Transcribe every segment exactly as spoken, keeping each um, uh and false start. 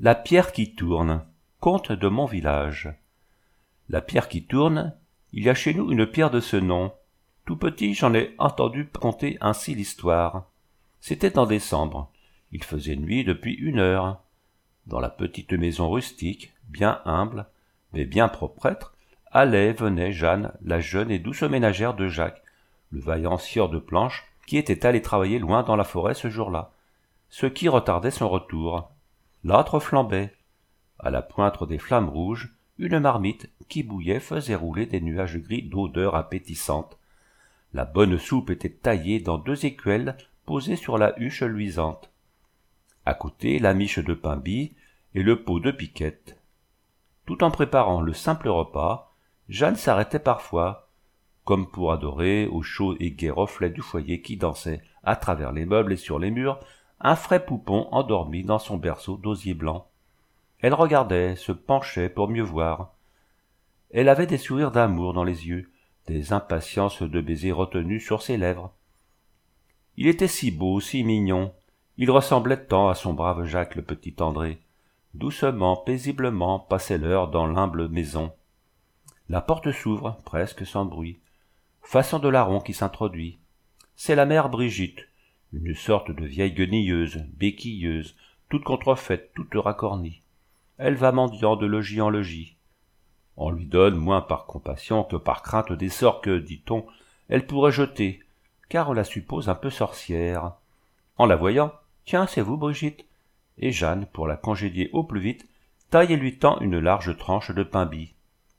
La pierre qui tourne. Conte de mon village. La pierre qui tourne, il y a chez nous une pierre de ce nom. Tout petit, j'en ai entendu conter ainsi l'histoire. C'était en décembre. Il faisait nuit depuis une heure. Dans la petite maison rustique, bien humble, mais bien proprêtre, allait, venait Jeanne, la jeune et douce ménagère de Jacques, le vaillant scieur de planches, qui était allé travailler loin dans la forêt ce jour-là, ce qui retardait son retour. L'âtre flambait. À la pointe des flammes rouges, une marmite qui bouillait faisait rouler des nuages gris d'odeurs appétissantes. La bonne soupe était taillée dans deux écuelles posées sur la huche luisante. À côté, la miche de pain bis et le pot de piquette. Tout en préparant le simple repas, Jeanne s'arrêtait parfois, comme pour adorer au chaud et gai reflet du foyer qui dansait à travers les meubles et sur les murs, un frais poupon endormi dans son berceau d'osier blanc. Elle regardait, se penchait pour mieux voir. Elle avait des sourires d'amour dans les yeux, des impatiences de baisers retenus sur ses lèvres. Il était si beau, si mignon, il ressemblait tant à son brave Jacques le petit André. Doucement, paisiblement passait l'heure dans l'humble maison. La porte s'ouvre, presque sans bruit. Façon de larron qui s'introduit. C'est la mère Brigitte, une sorte de vieille guenilleuse, béquilleuse, toute contrefaite, toute racornie. Elle va mendiant de logis en logis. On lui donne moins par compassion que par crainte des sorts que, dit-on, elle pourrait jeter, car on la suppose un peu sorcière. En la voyant, « Tiens, c'est vous, Brigitte ?» Et Jeanne, pour la congédier au plus vite, taille et lui tend une large tranche de pain bis.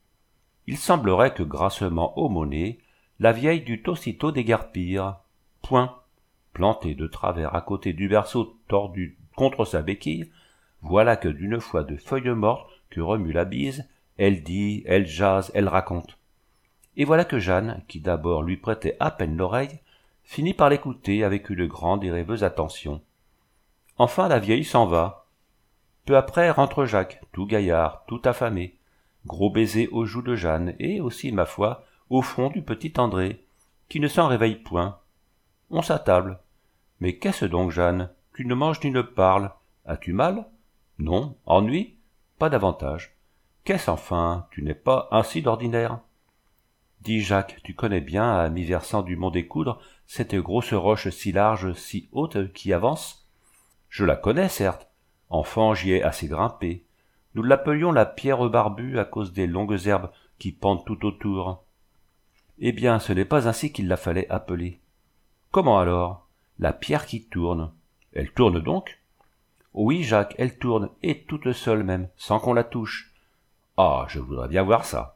Il semblerait que, grassement aumônée, la vieille dût aussitôt déguerpir. Point. Plantée de travers à côté du berceau tordu contre sa béquille, voilà que d'une fois de feuilles mortes que remue la bise, elle dit, elle jase, elle raconte. Et voilà que Jeanne, qui d'abord lui prêtait à peine l'oreille, finit par l'écouter avec une grande et rêveuse attention. Enfin la vieille s'en va. Peu après rentre Jacques, tout gaillard, tout affamé, gros baiser aux joues de Jeanne et aussi, ma foi, au front du petit André, qui ne s'en réveille point. On s'attable. Mais qu'est-ce donc, Jeanne? Tu ne manges ni ne parles. As-tu mal? Non. Ennui? Pas davantage. Qu'est-ce enfin? Tu n'es pas ainsi d'ordinaire? Dis, Jacques, tu connais bien, à mi-versant du mont des Coudres, cette grosse roche si large, si haute, qui avance? Je la connais, certes. Enfant, j'y ai assez grimpé. Nous l'appelions la pierre barbue à cause des longues herbes qui pendent tout autour. Eh bien, ce n'est pas ainsi qu'il la fallait appeler. Comment alors? La pierre qui tourne. Elle tourne donc? Oui, Jacques, elle tourne, et toute seule même, sans qu'on la touche. Ah, je voudrais bien voir ça.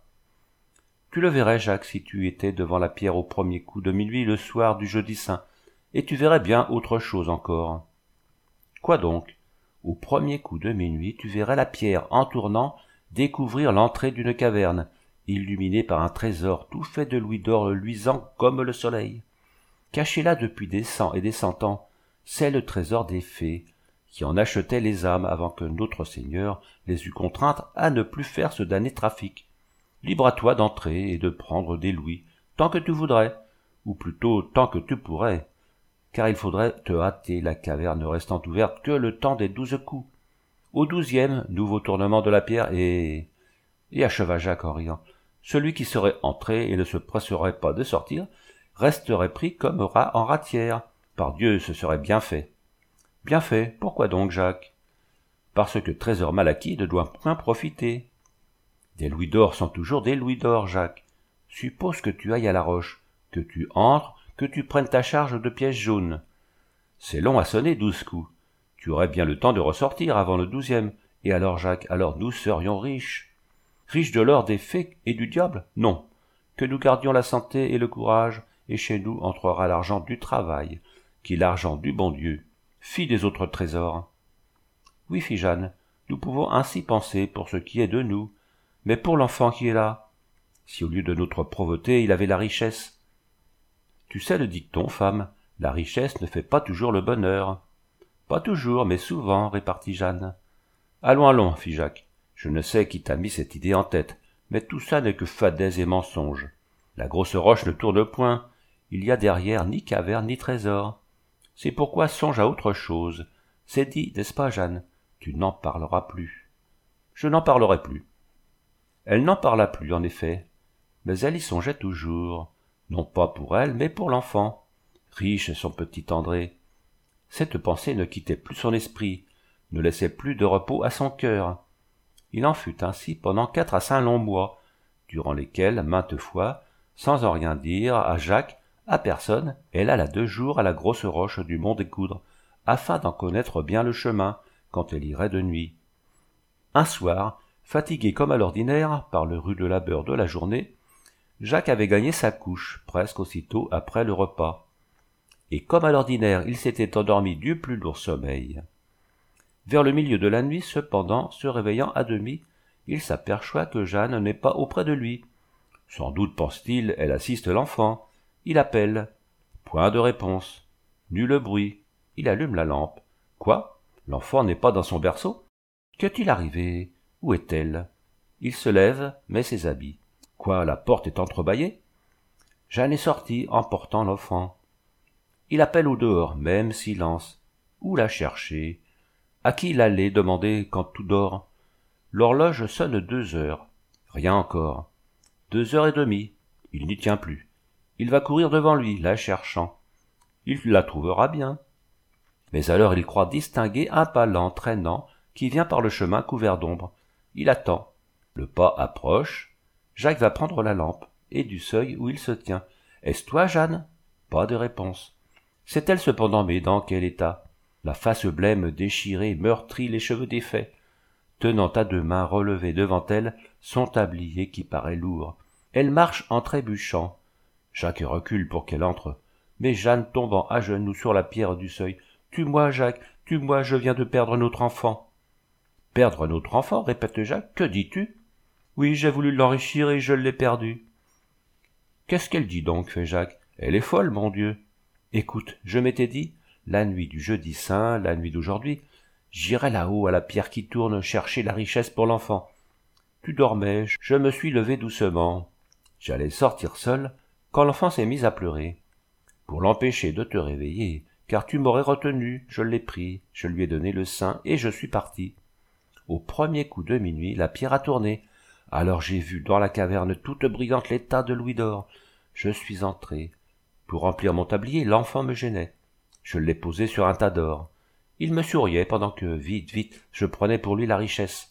Tu le verrais, Jacques, si tu étais devant la pierre au premier coup de minuit le soir du jeudi saint, et tu verrais bien autre chose encore. Quoi donc? Au premier coup de minuit, tu verrais la pierre, en tournant, découvrir l'entrée d'une caverne, illuminée par un trésor tout fait de louis d'or luisant comme le soleil. Caché là depuis des cents et des cent ans, c'est le trésor des fées, qui en achetaient les âmes avant que notre Seigneur les eût contraintes à ne plus faire ce damné trafic. Libre à toi d'entrer et de prendre des louis, tant que tu voudrais, ou plutôt tant que tu pourrais, car il faudrait te hâter, la caverne restant ouverte que le temps des douze coups. Au douzième, nouveau tournement de la pierre, et... Et acheva Jacques en riant. Celui qui serait entré et ne se presserait pas de sortir, resterait pris comme rat en ratière. Par Dieu, ce serait bien fait. Bien fait, pourquoi donc, Jacques? Parce que trésor mal acquis ne doit point profiter. Des louis d'or sont toujours des louis d'or, Jacques. Suppose que tu ailles à la roche, que tu entres, que tu prennes ta charge de pièces jaunes. C'est long à sonner douze coups. Tu aurais bien le temps de ressortir avant le douzième. Et alors, Jacques, alors nous serions riches. Riches de l'or des fées et du diable? Non. Que nous gardions la santé et le courage, et chez nous entrera l'argent du travail, qui est l'argent du bon Dieu, fille des autres trésors. Oui, fit Jeanne, nous pouvons ainsi penser pour ce qui est de nous, mais pour l'enfant qui est là, si au lieu de notre pauvreté il avait la richesse. Tu sais le dicton, femme, la richesse ne fait pas toujours le bonheur. Pas toujours, mais souvent, répartit Jeanne. Allons, allons, fit Jacques, je ne sais qui t'a mis cette idée en tête, mais tout ça n'est que fadaise et mensonge. La grosse roche ne tourne point, il y a derrière ni caverne ni trésor. C'est pourquoi songe à autre chose. C'est dit, n'est-ce pas, Jeanne? Tu n'en parleras plus. Je n'en parlerai plus. Elle n'en parla plus, en effet, mais elle y songeait toujours, non pas pour elle, mais pour l'enfant. Riche, son petit André. Cette pensée ne quittait plus son esprit, ne laissait plus de repos à son cœur. Il en fut ainsi pendant quatre à cinq longs mois, durant lesquels, maintes fois, sans en rien dire à Jacques, à personne, elle alla deux jours à la grosse roche du mont des Coudres, afin d'en connaître bien le chemin, quand elle irait de nuit. Un soir, fatigué comme à l'ordinaire par le rude labeur de la journée, Jacques avait gagné sa couche presque aussitôt après le repas. Et comme à l'ordinaire, il s'était endormi du plus lourd sommeil. Vers le milieu de la nuit, cependant, se réveillant à demi, il s'aperçoit que Jeanne n'est pas auprès de lui. Sans doute, pense-t-il, elle assiste l'enfant. Il appelle. Point de réponse. Nul bruit. Il allume la lampe. Quoi? L'enfant n'est pas dans son berceau? Qu'est-il arrivé? Où est-elle? Il se lève, met ses habits. Quoi, la porte est entrebâillée? Jeanne est sortie, emportant l'enfant. Il appelle au dehors, même silence. Où la chercher? À qui l'aller demander quand tout dort? L'horloge sonne deux heures. Rien encore. Deux heures et demie. Il n'y tient plus. Il va courir devant lui, la cherchant. Il la trouvera bien. Mais alors il croit distinguer un pas lent, traînant, qui vient par le chemin couvert d'ombre. Il attend. Le pas approche. Jacques va prendre la lampe, et du seuil où il se tient. Est-ce toi, Jeanne? Pas de réponse. C'est elle cependant, mais dans quel état? La face blême, déchirée, meurtrie, les cheveux défaits, tenant à deux mains relevées devant elle son tablier qui paraît lourd. Elle marche en trébuchant. Jacques recule pour qu'elle entre, mais Jeanne tombant à genoux sur la pierre du seuil. « Tue-moi, Jacques, tue-moi, je viens de perdre notre enfant. »« Perdre notre enfant ?» répète Jacques. « Que dis-tu ?»« Oui, j'ai voulu l'enrichir et je l'ai perdu. »« Qu'est-ce qu'elle dit donc ?» fait Jacques. « Elle est folle, mon Dieu. Écoute, je m'étais dit, la nuit du jeudi saint, la nuit d'aujourd'hui, j'irai là-haut à la pierre qui tourne chercher la richesse pour l'enfant. Tu dormais, je me suis levé doucement. J'allais sortir seul quand l'enfant s'est mis à pleurer. Pour l'empêcher de te réveiller, car tu m'aurais retenu, je l'ai pris, je lui ai donné le sein et je suis parti. Au premier coup de minuit, la pierre a tourné. Alors j'ai vu dans la caverne toute brillante les tas de louis d'or. Je suis entré. Pour remplir mon tablier, l'enfant me gênait. Je l'ai posé sur un tas d'or. Il me souriait pendant que, vite, vite, je prenais pour lui la richesse.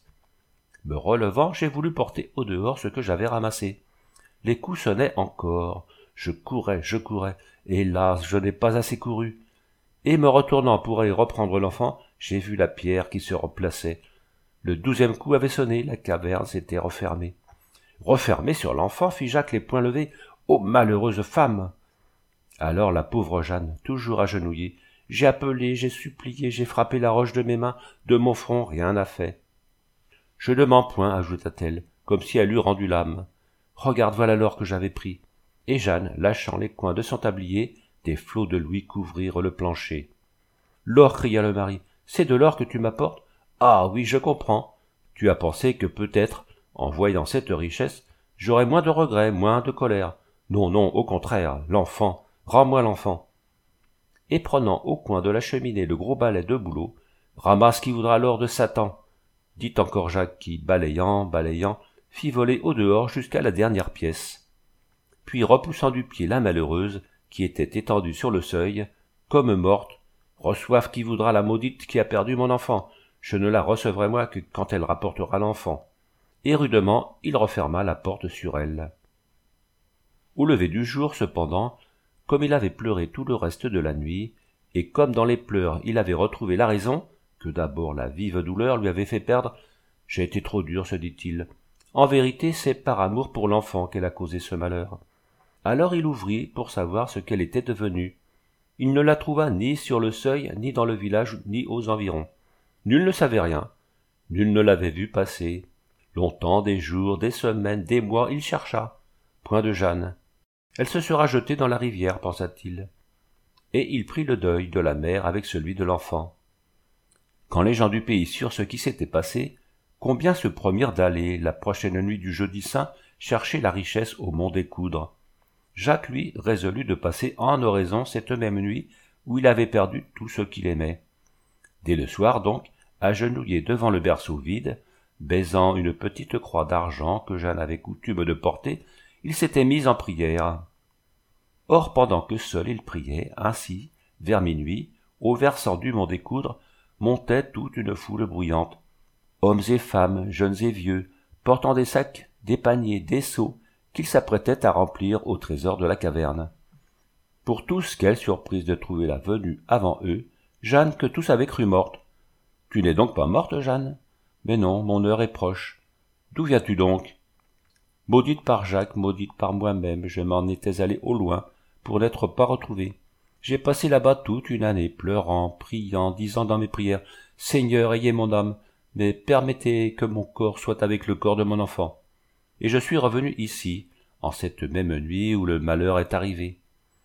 Me relevant, j'ai voulu porter au dehors ce que j'avais ramassé. Les coups sonnaient encore. Je courais, je courais. Hélas, je n'ai pas assez couru. Et me retournant pour aller reprendre l'enfant, j'ai vu la pierre qui se replaçait. Le douzième coup avait sonné, la caverne s'était refermée. Refermée sur l'enfant, fit Jacques les poings levés. Ô malheureuse femme! Alors la pauvre Jeanne, toujours agenouillée, j'ai appelé, j'ai supplié, j'ai frappé la roche de mes mains, de mon front rien n'a fait. Je ne mens point, ajouta-t-elle, comme si elle eût rendu l'âme. Regarde, voilà l'or que j'avais pris. Et Jeanne, lâchant les coins de son tablier, des flots de louis couvrirent le plancher. L'or, cria le mari, c'est de l'or que tu m'apportes? Ah oui, je comprends. Tu as pensé que peut-être, en voyant cette richesse, j'aurais moins de regrets, moins de colère. Non, non, au contraire, l'enfant, rends-moi l'enfant. Et prenant au coin de la cheminée le gros balai de bouleau, ramasse qui voudra l'or de Satan, dit encore Jacques qui, balayant, balayant, fit voler au dehors jusqu'à la dernière pièce. Puis repoussant du pied la malheureuse, qui était étendue sur le seuil, comme morte, reçoive qui voudra la maudite qui a perdu mon enfant, je ne la recevrai moi que quand elle rapportera l'enfant. Et rudement, il referma la porte sur elle. Au lever du jour, cependant, comme il avait pleuré tout le reste de la nuit, et comme dans les pleurs il avait retrouvé la raison, que d'abord la vive douleur lui avait fait perdre, « J'ai été trop dur, se dit-il. En vérité, c'est par amour pour l'enfant qu'elle a causé ce malheur. » Alors il ouvrit pour savoir ce qu'elle était devenue. Il ne la trouva ni sur le seuil, ni dans le village, ni aux environs. Nul ne savait rien. Nul ne l'avait vue passer. Longtemps, des jours, des semaines, des mois, il chercha. Point de Jeanne. Elle se sera jetée dans la rivière, pensa-t-il. Et il prit le deuil de la mère avec celui de l'enfant. Quand les gens du pays surent ce qui s'était passé, combien se promirent d'aller, la prochaine nuit du jeudi saint, chercher la richesse au mont des Coudres. Jacques, lui, résolut de passer en oraison cette même nuit où il avait perdu tout ce qu'il aimait. Dès le soir, donc, agenouillé devant le berceau vide, baisant une petite croix d'argent que Jeanne avait coutume de porter, il s'était mis en prière. Or, pendant que seul il priait, ainsi, vers minuit, au versant du mont des Coudres, montait toute une foule bruyante. Hommes et femmes, jeunes et vieux, portant des sacs, des paniers, des seaux, qu'ils s'apprêtaient à remplir au trésor de la caverne. Pour tous, quelle surprise de trouver la venue avant eux, Jeanne que tous avaient cru morte. « Tu n'es donc pas morte, Jeanne ?»« Mais non, mon heure est proche. D'où viens-tu donc ?»« Maudite par Jacques, maudite par moi-même, je m'en étais allée au loin, pour n'être pas retrouvée. J'ai passé là-bas toute une année, pleurant, priant, disant dans mes prières, « Seigneur, ayez mon âme, mais permettez que mon corps soit avec le corps de mon enfant. » Et je suis revenu ici, en cette même nuit où le malheur est arrivé.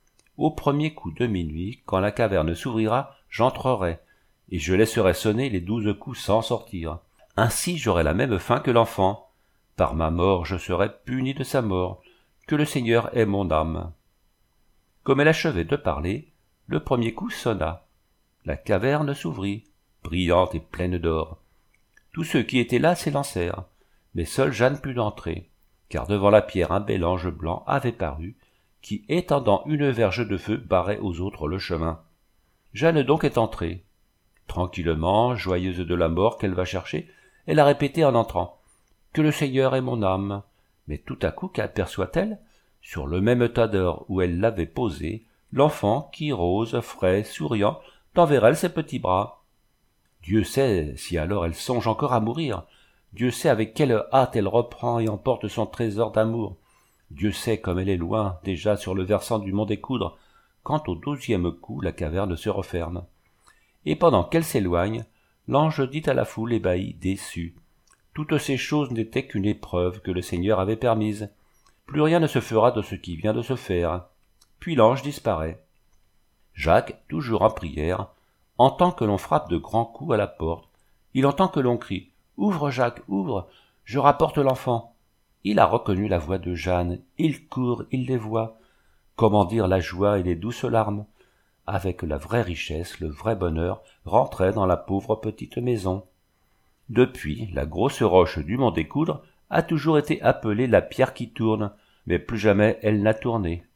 Au premier coup de minuit, quand la caverne s'ouvrira, j'entrerai, et je laisserai sonner les douze coups sans sortir. Ainsi j'aurai la même fin que l'enfant. Par ma mort je serai puni de sa mort. Que le Seigneur ait mon âme. Comme elle achevait de parler, le premier coup sonna. La caverne s'ouvrit, brillante et pleine d'or. Tous ceux qui étaient là s'élancèrent, mais seule Jeanne put entrer, car devant la pierre un bel ange blanc avait paru, qui, étendant une verge de feu, barrait aux autres le chemin. Jeanne donc est entrée. Tranquillement, joyeuse de la mort qu'elle va chercher, elle a répété en entrant « Que le Seigneur ait mon âme !» Mais tout à coup, qu'aperçoit-elle ? Sur le même tas d'or où elle l'avait posé, l'enfant qui, rose, frais, souriant, tend vers elle ses petits bras. Dieu sait si alors elle songe encore à mourir. Dieu sait avec quelle hâte elle reprend et emporte son trésor d'amour. Dieu sait comme elle est loin, déjà sur le versant du mont des Coudres, quand au douzième coup la caverne se referme. Et pendant qu'elle s'éloigne, l'ange dit à la foule ébahie, déçue. Toutes ces choses n'étaient qu'une épreuve que le Seigneur avait permise. Plus rien ne se fera de ce qui vient de se faire. Puis l'ange disparaît. Jacques, toujours en prière, entend que l'on frappe de grands coups à la porte. Il entend que l'on crie « Ouvre, Jacques, ouvre, je rapporte l'enfant !» Il a reconnu la voix de Jeanne, il court, il les voit. Comment dire la joie et les douces larmes? Avec la vraie richesse, le vrai bonheur, rentrait dans la pauvre petite maison. Depuis, la grosse roche du mont des Coudres a toujours été appelée la pierre qui tourne, mais plus jamais elle n'a tourné.